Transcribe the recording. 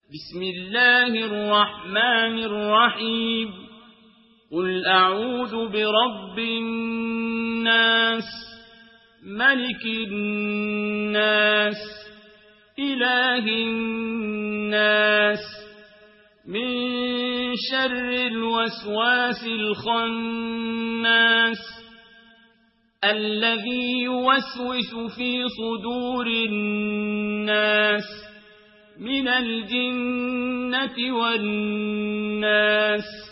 بسم الله الرحمن الرحيم قل أعوذ برب الناس ملك الناس إله الناس من شر الوسواس الخناس الذي يوسوس في صدور الناس من الجنة والناس